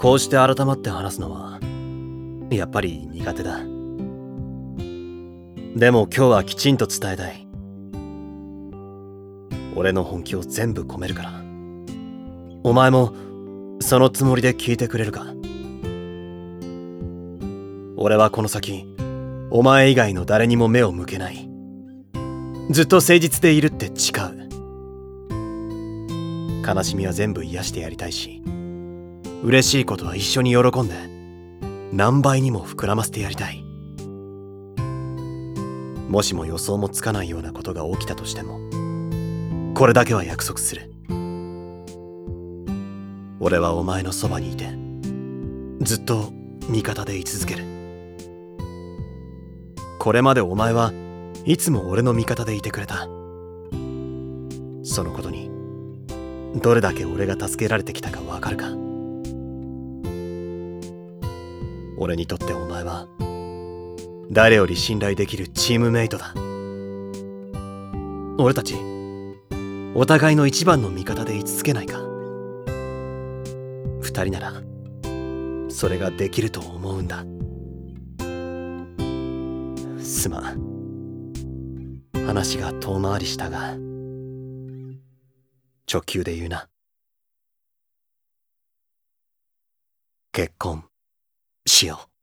こうして改まって話すのはやっぱり苦手だ。でも今日はきちんと伝えたい。俺の本気を全部込めるから、お前もそのつもりで聞いてくれるか。俺はこの先お前以外の誰にも目を向けない。ずっと誠実でいるって誓う。悲しみは全部癒してやりたいし、嬉しいことは一緒に喜んで何倍にも膨らませてやりたい。もしも予想もつかないようなことが起きたとしても、これだけは約束する。俺はお前のそばにいてずっと味方でい続ける。これまでお前はいつも俺の味方でいてくれた。そのことにどれだけ俺が助けられてきたかわかるか。俺にとってお前は誰より信頼できるチームメイトだ。俺たちお互いの一番の味方でい続けないか。二人ならそれができると思うんだ。すまん、話が遠回りしたが直球で言うな。結婚しよう。